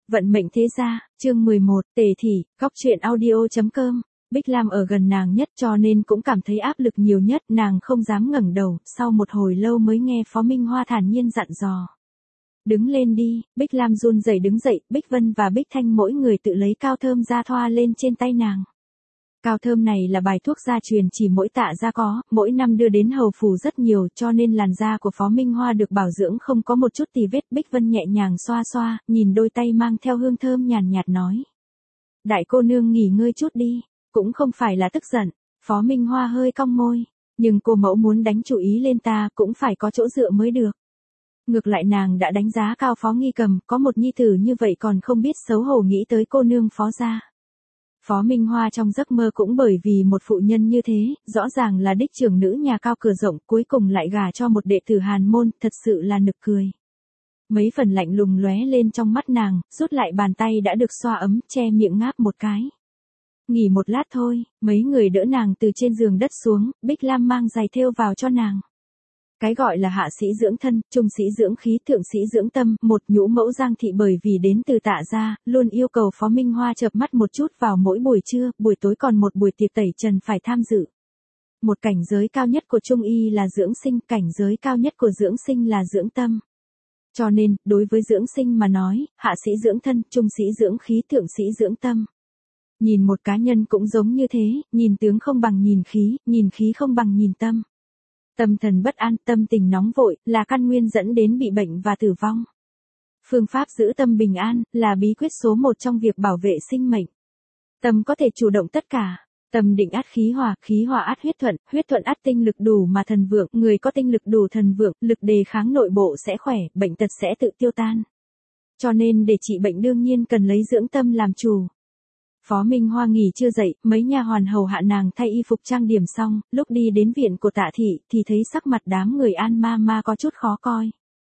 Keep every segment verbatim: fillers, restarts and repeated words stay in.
Vận mệnh thế gia, chương mười một, Tề Thị, góc truyện audio.com. Bích Lam ở gần nàng nhất cho nên cũng cảm thấy áp lực nhiều nhất, nàng không dám ngẩng đầu, sau một hồi lâu mới nghe Phó Minh Hoa thản nhiên dặn dò. Đứng lên đi, Bích Lam run rẩy đứng dậy, Bích Vân và Bích Thanh mỗi người tự lấy cao thơm ra thoa lên trên tay nàng. Cao thơm này là bài thuốc gia truyền chỉ mỗi Tạ gia có, mỗi năm đưa đến hầu phủ rất nhiều cho nên làn da của Phó Minh Hoa được bảo dưỡng không có một chút tì vết. Bích Vân nhẹ nhàng xoa xoa, nhìn đôi tay mang theo hương thơm nhàn nhạt nói. Đại cô nương nghỉ ngơi chút đi, cũng không phải là tức giận. Phó Minh Hoa hơi cong môi, nhưng cô mẫu muốn đánh chủ ý lên ta cũng phải có chỗ dựa mới được. Ngược lại nàng đã đánh giá cao Phó Nghi Cầm, có một nhi tử như vậy còn không biết xấu hổ nghĩ tới cô nương Phó gia. Phó Minh Hoa trong giấc mơ cũng bởi vì một phụ nhân như thế, rõ ràng là đích trưởng nữ nhà cao cửa rộng, cuối cùng lại gả cho một đệ tử hàn môn, thật sự là nực cười. Mấy phần lạnh lùng lóe lên trong mắt nàng, rút lại bàn tay đã được xoa ấm, che miệng ngáp một cái. Nghỉ một lát thôi, mấy người đỡ nàng từ trên giường đất xuống, Bích Lam mang giày thêu vào cho nàng. Cái gọi là hạ sĩ dưỡng thân, trung sĩ dưỡng khí, thượng sĩ dưỡng tâm, một nhũ mẫu Giang Thị bởi vì đến từ Tạ gia, luôn yêu cầu Phó Minh Hoa chợp mắt một chút vào mỗi buổi trưa, buổi tối còn một buổi tiệc tẩy trần phải tham dự. Một cảnh giới cao nhất của trung y là dưỡng sinh, cảnh giới cao nhất của dưỡng sinh là dưỡng tâm. Cho nên, đối với dưỡng sinh mà nói, hạ sĩ dưỡng thân, trung sĩ dưỡng khí, thượng sĩ dưỡng tâm. Nhìn một cá nhân cũng giống như thế, nhìn tướng không bằng nhìn khí, nhìn khí không bằng nhìn tâm. Tâm thần bất an, tâm tình nóng vội, là căn nguyên dẫn đến bị bệnh và tử vong. Phương pháp giữ tâm bình an, là bí quyết số một trong việc bảo vệ sinh mệnh. Tâm có thể chủ động tất cả. Tâm định át khí hòa, khí hòa át huyết thuận, huyết thuận át tinh lực đủ mà thần vượng, người có tinh lực đủ thần vượng, lực đề kháng nội bộ sẽ khỏe, bệnh tật sẽ tự tiêu tan. Cho nên để trị bệnh đương nhiên cần lấy dưỡng tâm làm chủ. Phó Minh Hoa nghỉ chưa dậy, mấy nha hoàn hầu hạ nàng thay y phục trang điểm xong, lúc đi đến viện của Tạ Thị, thì thấy sắc mặt đám người An ma ma có chút khó coi.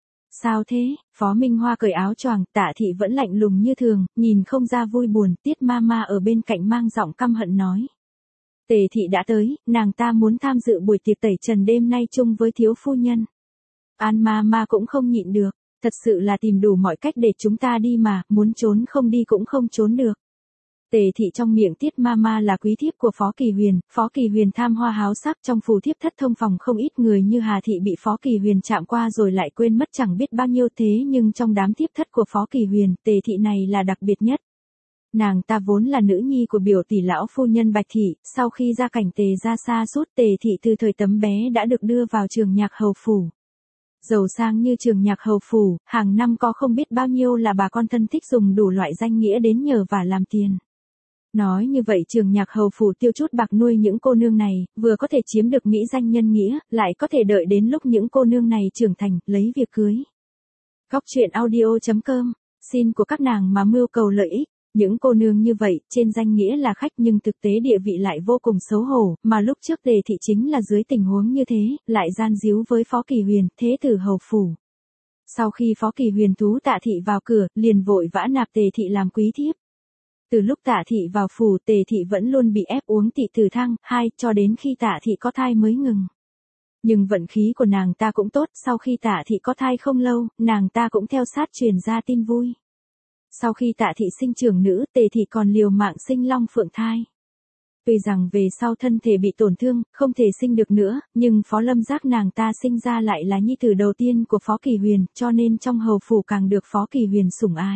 Sao thế? Phó Minh Hoa cởi áo choàng, Tạ Thị vẫn lạnh lùng như thường, nhìn không ra vui buồn, Tiết ma ma ở bên cạnh mang giọng căm hận nói. Tề Thị đã tới, nàng ta muốn tham dự buổi tiệc tẩy trần đêm nay chung với thiếu phu nhân. An ma ma cũng không nhịn được, thật sự là tìm đủ mọi cách để chúng ta đi mà, muốn trốn không đi cũng không trốn được. Tề Thị trong miệng Tiết ma ma là quý thiếp của Phó Kỳ Huyền, Phó Kỳ Huyền tham hoa háo sắc, trong phù thiếp thất thông phòng không ít người như Hà Thị bị Phó Kỳ Huyền chạm qua rồi lại quên mất chẳng biết bao nhiêu, thế nhưng trong đám thiếp thất của Phó Kỳ Huyền, Tề Thị này là đặc biệt nhất. Nàng ta vốn là nữ nhi của biểu tỷ lão phu nhân Bạch Thị, sau khi gia cảnh Tề gia sa sút, Tề Thị từ thời tấm bé đã được đưa vào trường nhạc hầu phủ. Giàu sang như trường nhạc hầu phủ, hàng năm có không biết bao nhiêu là bà con thân thích dùng đủ loại danh nghĩa đến nhờ và làm tiền. Nói như vậy trường nhạc hầu phủ tiêu chút bạc nuôi những cô nương này, vừa có thể chiếm được mỹ danh nhân nghĩa, lại có thể đợi đến lúc những cô nương này trưởng thành, lấy việc cưới. Góc truyện audio.com, xin của các nàng mà mưu cầu lợi ích. Những cô nương như vậy, trên danh nghĩa là khách nhưng thực tế địa vị lại vô cùng xấu hổ, mà lúc trước Tề Thị chính là dưới tình huống như thế, lại gian díu với Phó Kỳ Huyền, thế tử hầu phủ. Sau khi Phó Kỳ Huyền thú Tạ Thị vào cửa, liền vội vã nạp Tề Thị làm quý thiếp. Từ lúc Tạ Thị vào phủ, Tề Thị vẫn luôn bị ép uống thị tử thang, hai, cho đến khi Tạ Thị có thai mới ngừng. Nhưng vận khí của nàng ta cũng tốt, sau khi Tạ Thị có thai không lâu, nàng ta cũng theo sát truyền ra tin vui. Sau khi Tạ Thị sinh trưởng nữ, Tề Thị còn liều mạng sinh long phượng thai. Tuy rằng về sau thân thể bị tổn thương, không thể sinh được nữa, nhưng Phó Lâm Giác nàng ta sinh ra lại là nhi tử đầu tiên của Phó Kỳ Huyền, cho nên trong hầu phủ càng được Phó Kỳ Huyền sủng ái.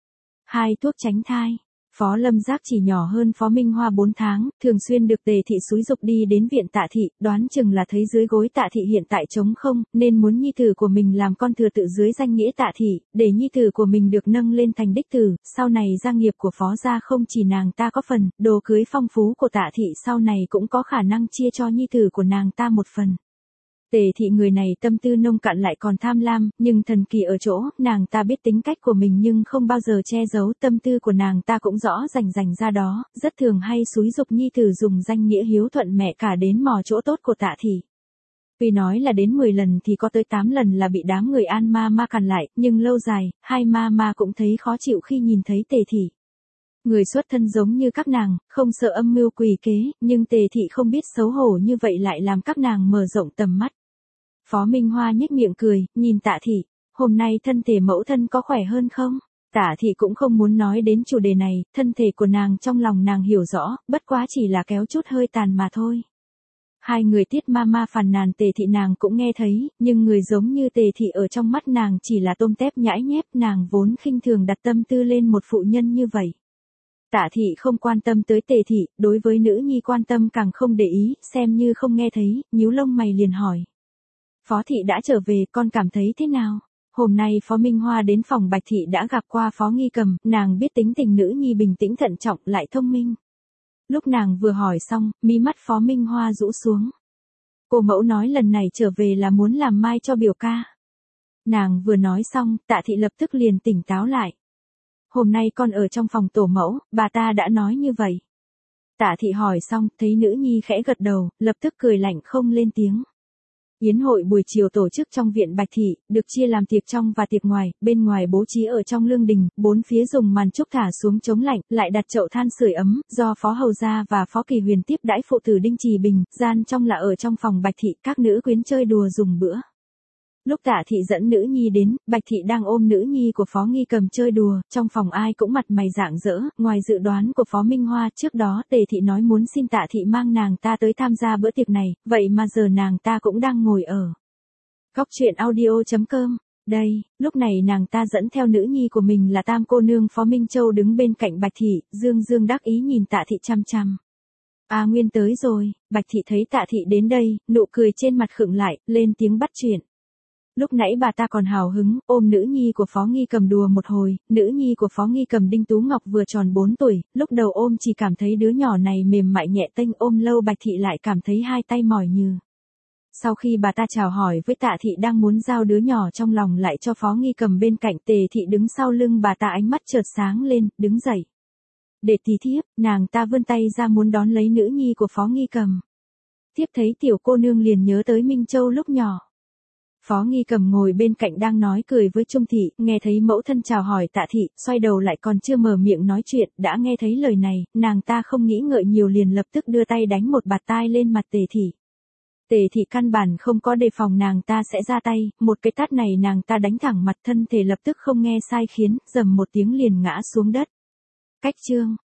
Hai, thuốc tránh thai. Phó Lâm Giác chỉ nhỏ hơn Phó Minh Hoa bốn tháng, thường xuyên được Tề Thị xúi giục đi đến viện Tạ Thị, đoán chừng là thấy dưới gối Tạ Thị hiện tại trống không, nên muốn nhi tử của mình làm con thừa tự dưới danh nghĩa Tạ Thị, để nhi tử của mình được nâng lên thành đích tử, sau này gia nghiệp của Phó gia không chỉ nàng ta có phần, đồ cưới phong phú của Tạ Thị sau này cũng có khả năng chia cho nhi tử của nàng ta một phần. Tề Thị người này tâm tư nông cạn lại còn tham lam, nhưng thần kỳ ở chỗ, nàng ta biết tính cách của mình nhưng không bao giờ che giấu, tâm tư của nàng ta cũng rõ rành rành ra đó, rất thường hay xúi giục nhi tử dùng danh nghĩa hiếu thuận mẹ cả đến mò chỗ tốt của Tạ Thị. Tuy nói là đến mười lần thì có tới tám lần là bị đám người An ma ma cản lại, nhưng lâu dài, hai ma ma cũng thấy khó chịu khi nhìn thấy Tề Thị. Người xuất thân giống như các nàng, không sợ âm mưu quỷ kế, nhưng Tề Thị không biết xấu hổ như vậy lại làm các nàng mở rộng tầm mắt. Phó Minh Hoa nhếch miệng cười, nhìn Tạ Thị, hôm nay thân thể mẫu thân có khỏe hơn không? Tạ thị cũng không muốn nói đến chủ đề này, thân thể của nàng trong lòng nàng hiểu rõ, bất quá chỉ là kéo chút hơi tàn mà thôi. Hai người Tiết Mama phàn nàn Tề thị nàng cũng nghe thấy, nhưng người giống như Tề thị ở trong mắt nàng chỉ là tôm tép nhãi nhép, nàng vốn khinh thường đặt tâm tư lên một phụ nhân như vậy. Tạ thị không quan tâm tới Tề thị, đối với nữ nhi quan tâm càng không để ý, xem như không nghe thấy, nhíu lông mày liền hỏi. Phó thị đã trở về, con cảm thấy thế nào? Hôm nay Phó Minh Hoa đến phòng Bạch thị đã gặp qua Phó Nghi Cầm, nàng biết tính tình nữ nhi bình tĩnh thận trọng lại thông minh. Lúc nàng vừa hỏi xong, mí mắt Phó Minh Hoa rũ xuống. Cô mẫu nói lần này trở về là muốn làm mai cho biểu ca. Nàng vừa nói xong, Tạ thị lập tức liền tỉnh táo lại. Hôm nay con ở trong phòng tổ mẫu, bà ta đã nói như vậy. Tạ thị hỏi xong, thấy nữ nhi khẽ gật đầu, lập tức cười lạnh không lên tiếng. Yến hội buổi chiều tổ chức trong viện Bạch thị, được chia làm tiệc trong và tiệc ngoài, bên ngoài bố trí ở trong lương đình, bốn phía dùng màn trúc thả xuống chống lạnh, lại đặt chậu than sưởi ấm, do Phó Hầu gia và Phó Kỳ Huyền tiếp đãi phụ tử Đinh Trì Bình, gian trong là ở trong phòng Bạch thị, các nữ quyến chơi đùa dùng bữa. Lúc Tạ thị dẫn nữ nhi đến, Bạch thị đang ôm nữ nhi của Phó Nghi Cầm chơi đùa, trong phòng ai cũng mặt mày rạng rỡ, ngoài dự đoán của Phó Minh Hoa, trước đó Tề thị nói muốn xin Tạ thị mang nàng ta tới tham gia bữa tiệc này, vậy mà giờ nàng ta cũng đang ngồi ở góc truyện audio chấm com. Đây, lúc này nàng ta dẫn theo nữ nhi của mình là Tam cô nương Phó Minh Châu đứng bên cạnh Bạch thị, dương dương đắc ý nhìn Tạ thị chăm chăm. A Nguyên tới rồi, Bạch thị thấy Tạ thị đến đây, nụ cười trên mặt khựng lại, lên tiếng bắt chuyện. Lúc nãy bà ta còn hào hứng, ôm nữ nhi của Phó Nghi Cầm đùa một hồi, nữ nhi của Phó Nghi Cầm Đinh Tú Ngọc vừa tròn bốn tuổi, lúc đầu ôm chỉ cảm thấy đứa nhỏ này mềm mại nhẹ tênh, ôm lâu Bạch thị lại cảm thấy hai tay mỏi nhừ. Sau khi bà ta chào hỏi với Tạ thị đang muốn giao đứa nhỏ trong lòng lại cho Phó Nghi Cầm bên cạnh, Tề thị đứng sau lưng bà ta ánh mắt chợt sáng lên, đứng dậy. Để tí thiếp, nàng ta vươn tay ra muốn đón lấy nữ nhi của Phó Nghi Cầm. Tiếp thấy tiểu cô nương liền nhớ tới Minh Châu lúc nhỏ. Phó Nghi Cầm ngồi bên cạnh đang nói cười với Trung thị, nghe thấy mẫu thân chào hỏi Tạ thị, xoay đầu lại còn chưa mở miệng nói chuyện, đã nghe thấy lời này, nàng ta không nghĩ ngợi nhiều liền lập tức đưa tay đánh một bạt tai lên mặt Tề thị. Tề thị căn bản không có đề phòng nàng ta sẽ ra tay, một cái tát này nàng ta đánh thẳng mặt, thân thể lập tức không nghe sai khiến, rầm một tiếng liền ngã xuống đất. Cách chương